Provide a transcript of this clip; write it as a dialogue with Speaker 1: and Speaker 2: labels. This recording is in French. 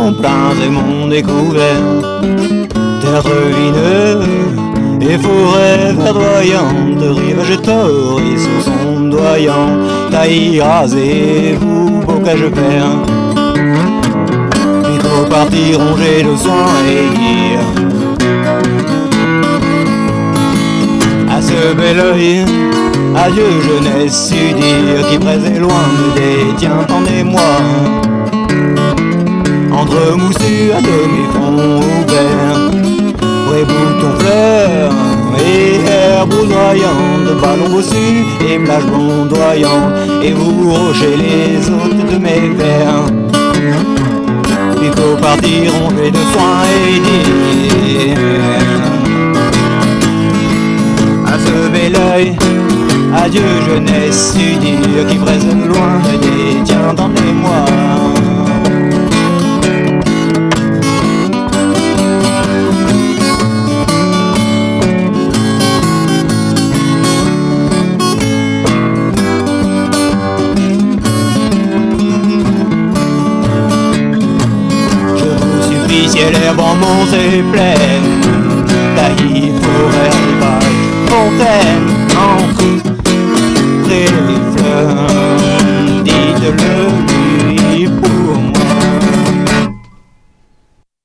Speaker 1: sont pleins et mon découvert. Terre vineux et forêts verdoyantes, rivages torrents sur son doyant, taillis rasés, vous bocage vert. Vite partis rongés de soins et dire à ce bel oeil, adieu jeunesse, su dire qui près et loin me détient en émoi. Entre moussus à demi-fond ouvert, vrai boutons fleurs et herbes rougeoyantes, ballons bossus et plages blondoyantes, et vous rochers les hôtes de mes vers. Il faut partir rongés de soins et dire à ce bel oeil, adieu jeunesse, su dire qui présente loin me détient en émoi. Ciel, l'herbe en monte et pleine,